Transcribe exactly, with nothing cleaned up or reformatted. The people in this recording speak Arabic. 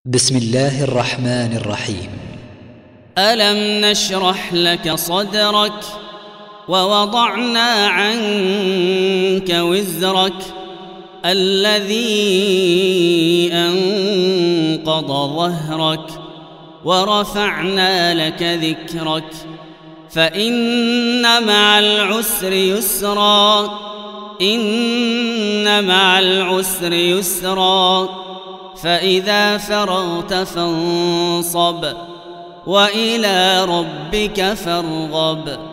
بسم الله الرحمن الرحيم. ألم نشرح لك صدرك ووضعنا عنك وزرك الذي أنقض ظهرك ورفعنا لك ذكرك فإن مع العسر يسرا إن مع العسر يسرا فإذا فرغت فانصب وإلى ربك فارغب.